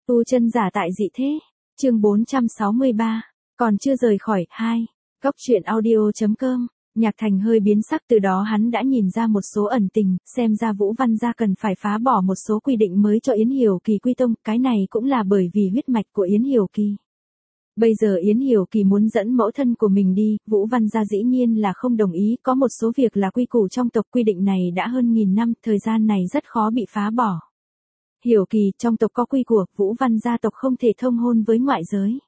Tu chân giả tại dị thế. Chương 463. Còn chưa rời khỏi. 2. Góc truyện audio.com. Nhạc Thành hơi biến sắc, từ đó hắn đã nhìn ra một số ẩn tình, xem ra Vũ Văn gia cần phải phá bỏ một số quy định mới cho Yến Hiểu Kỳ quy tông, cái này cũng là bởi vì huyết mạch của Yến Hiểu Kỳ. Bây giờ Yến Hiểu Kỳ muốn dẫn mẫu thân của mình đi, Vũ Văn gia dĩ nhiên là không đồng ý, có một số việc là quy củ trong tộc, quy định này đã hơn 1000 năm, thời gian này rất khó bị phá bỏ. Hiểu Kỳ, trong tộc có quy củ, Vũ Văn gia tộc không thể thông hôn với ngoại giới.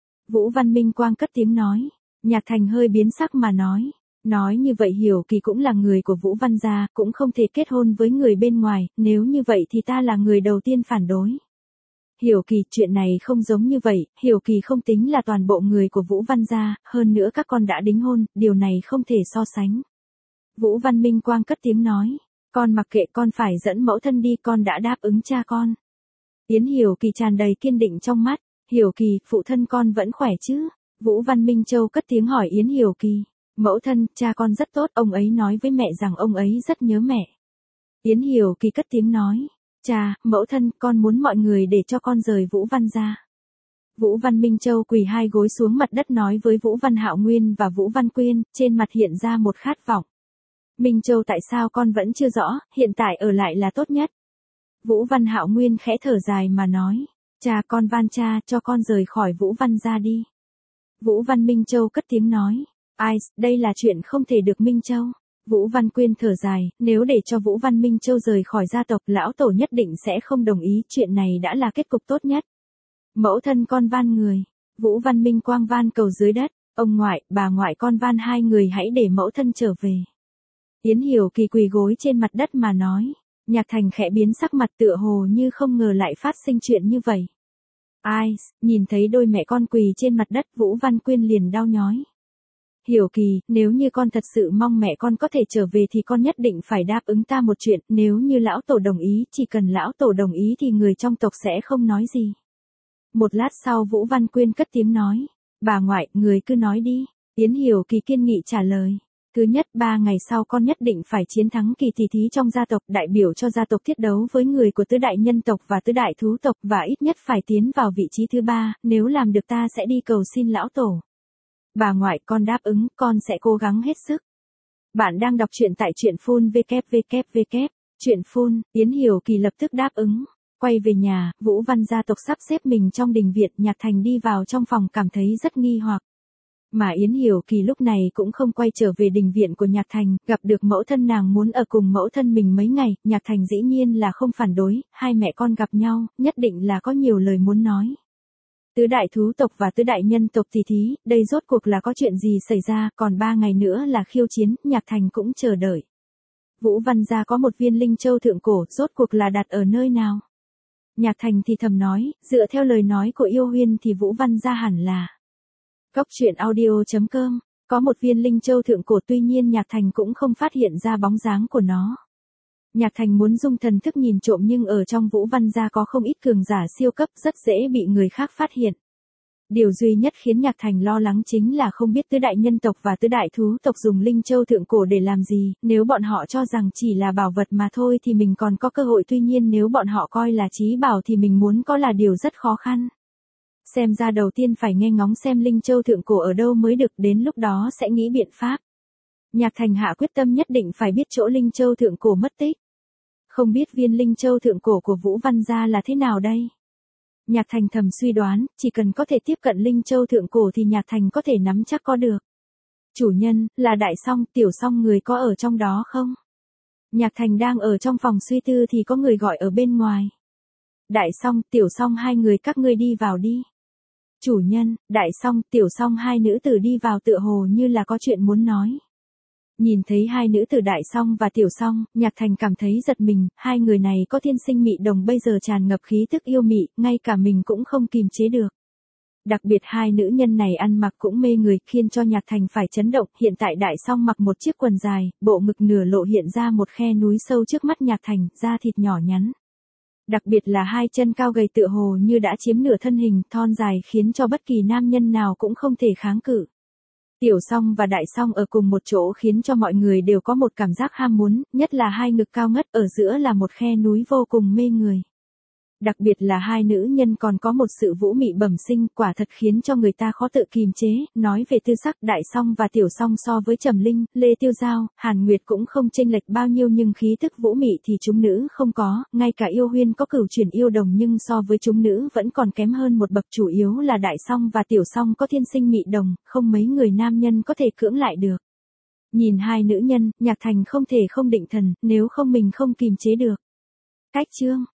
Vũ Văn Minh Quang cất tiếng nói. Nhạc Thành hơi biến sắc mà nói như vậy Hiểu Kỳ cũng là người của Vũ Văn gia, cũng không thể kết hôn với người bên ngoài, nếu như vậy thì ta là người đầu tiên phản đối. Hiểu Kỳ, chuyện này không giống như vậy, Hiểu Kỳ không tính là toàn bộ người của Vũ Văn gia, hơn nữa các con đã đính hôn, điều này không thể so sánh. Vũ Văn Minh Quang cất tiếng nói. Con mặc kệ, con phải dẫn mẫu thân đi, con đã đáp ứng cha con. Yến Hiểu Kỳ tràn đầy kiên định trong mắt. Hiểu Kỳ, phụ thân con vẫn khỏe chứ? Vũ Văn Minh Châu cất tiếng hỏi Yến Hiểu Kỳ. Mẫu thân, cha con rất tốt, ông ấy nói với mẹ rằng ông ấy rất nhớ mẹ. Yến Hiểu Kỳ cất tiếng nói. Cha, mẫu thân, con muốn mọi người để cho con rời Vũ Văn gia. Vũ Văn Minh Châu quỳ hai gối xuống mặt đất nói với Vũ Văn Hạo Nguyên và Vũ Văn Quyên, trên mặt hiện ra một khát vọng. Minh Châu, tại sao con vẫn chưa rõ, hiện tại ở lại là tốt nhất. Vũ Văn Hạo Nguyên khẽ thở dài mà nói. Cha, con van cha, cho con rời khỏi Vũ Văn gia đi. Vũ Văn Minh Châu cất tiếng nói. Ai, đây là chuyện không thể được Minh Châu. Vũ Văn Quyên thở dài, nếu để cho Vũ Văn Minh Châu rời khỏi gia tộc, lão tổ nhất định sẽ không đồng ý, chuyện này đã là kết cục tốt nhất. Mẫu thân con van người. Vũ Văn Minh Quang van cầu dưới đất. Ông ngoại, bà ngoại, con van hai người hãy để mẫu thân trở về. Yến Hiểu Kỳ quỳ gối trên mặt đất mà nói. Nhạc Thành khẽ biến sắc mặt, tựa hồ như không ngờ lại phát sinh chuyện như vậy. Ai, nhìn thấy đôi mẹ con quỳ trên mặt đất, Vũ Văn Quyên liền đau nhói. Hiểu Kỳ, nếu như con thật sự mong mẹ con có thể trở về thì con nhất định phải đáp ứng ta một chuyện, nếu như lão tổ đồng ý, chỉ cần lão tổ đồng ý thì người trong tộc sẽ không nói gì. Một lát sau Vũ Văn Quyên cất tiếng nói. Bà ngoại, người cứ nói đi. Yến Hiểu Kỳ kiên nghị trả lời. Thứ nhất, 3 ngày sau con nhất định phải chiến thắng kỳ tỷ thí trong gia tộc, đại biểu cho gia tộc thiết đấu với người của tứ đại nhân tộc và tứ đại thú tộc, và ít nhất phải tiến vào vị trí thứ 3, nếu làm được ta sẽ đi cầu xin lão tổ. Bà ngoại, con đáp ứng, con sẽ cố gắng hết sức. Bạn đang đọc truyện tại truyện phun www. Truyện phun. Yến Hiểu Kỳ lập tức đáp ứng. Quay về nhà, Vũ Văn gia tộc sắp xếp mình trong đình viện, Nhạc Thành đi vào trong phòng cảm thấy rất nghi hoặc. Mà Yến Hiểu Kỳ lúc này cũng không quay trở về đình viện của Nhạc Thành, gặp được mẫu thân nàng muốn ở cùng mẫu thân mình mấy ngày, Nhạc Thành dĩ nhiên là không phản đối, hai mẹ con gặp nhau, nhất định là có nhiều lời muốn nói. Tứ đại thú tộc và tứ đại nhân tộc tỷ thí, đây rốt cuộc là có chuyện gì xảy ra, còn 3 ngày nữa là khiêu chiến, Nhạc Thành cũng chờ đợi. Vũ Văn gia có một viên linh châu thượng cổ, rốt cuộc là đặt ở nơi nào? Nhạc Thành thì thầm nói, dựa theo lời nói của Yêu Huyên thì Vũ Văn gia hẳn là. Góc truyện audio.com. Có một viên linh châu thượng cổ, tuy nhiên Nhạc Thành cũng không phát hiện ra bóng dáng của nó. Nhạc Thành muốn dùng thần thức nhìn trộm nhưng ở trong Vũ Văn gia có không ít cường giả siêu cấp, rất dễ bị người khác phát hiện. Điều duy nhất khiến Nhạc Thành lo lắng chính là không biết tứ đại nhân tộc và tứ đại thú tộc dùng linh châu thượng cổ để làm gì, nếu bọn họ cho rằng chỉ là bảo vật mà thôi thì mình còn có cơ hội, tuy nhiên nếu bọn họ coi là chí bảo thì mình muốn có là điều rất khó khăn. Xem ra đầu tiên phải nghe ngóng xem linh châu thượng cổ ở đâu mới được, đến lúc đó sẽ nghĩ biện pháp. Nhạc Thành hạ quyết tâm nhất định phải biết chỗ linh châu thượng cổ mất tích. Không biết viên linh châu thượng cổ của Vũ Văn gia là thế nào đây? Nhạc Thành thầm suy đoán, chỉ cần có thể tiếp cận linh châu thượng cổ thì Nhạc Thành có thể nắm chắc có được. Chủ nhân, là Đại Song, Tiểu Song người có ở trong đó không? Nhạc Thành đang ở trong phòng suy tư thì có người gọi ở bên ngoài. Đại Song, Tiểu Song hai người các ngươi đi vào đi. Chủ nhân, Đại Song, Tiểu Song hai nữ tử đi vào tựa hồ như là có chuyện muốn nói. Nhìn thấy hai nữ tử Đại Song và Tiểu Song, Nhạc Thành cảm thấy giật mình, hai người này có thiên sinh mị đồng, bây giờ tràn ngập khí tức yêu mị, ngay cả mình cũng không kìm chế được. Đặc biệt hai nữ nhân này ăn mặc cũng mê người, khiến cho Nhạc Thành phải chấn động, hiện tại Đại Song mặc một chiếc quần dài, bộ ngực nửa lộ hiện ra một khe núi sâu trước mắt Nhạc Thành, da thịt nhỏ nhắn. Đặc biệt là hai chân cao gầy tựa hồ như đã chiếm nửa thân hình, thon dài khiến cho bất kỳ nam nhân nào cũng không thể kháng cự. Tiểu Song và Đại Song ở cùng một chỗ khiến cho mọi người đều có một cảm giác ham muốn, nhất là hai ngực cao ngất, ở giữa là một khe núi vô cùng mê người. Đặc biệt là hai nữ nhân còn có một sự vũ mị bẩm sinh, quả thật khiến cho người ta khó tự kìm chế. Nói về tư sắc, Đại Song và Tiểu Song so với Trầm Linh, Lê Tiêu Giao, Hàn Nguyệt cũng không chênh lệch bao nhiêu, nhưng khí tức vũ mị thì chúng nữ không có, ngay cả Yêu Huyên có cửu chuyển yêu đồng nhưng so với chúng nữ vẫn còn kém hơn một bậc, chủ yếu là Đại Song và Tiểu Song có thiên sinh mị đồng, không mấy người nam nhân có thể cưỡng lại được. Nhìn hai nữ nhân, Nhạc Thành không thể không định thần, nếu không mình không kìm chế được. Cách chương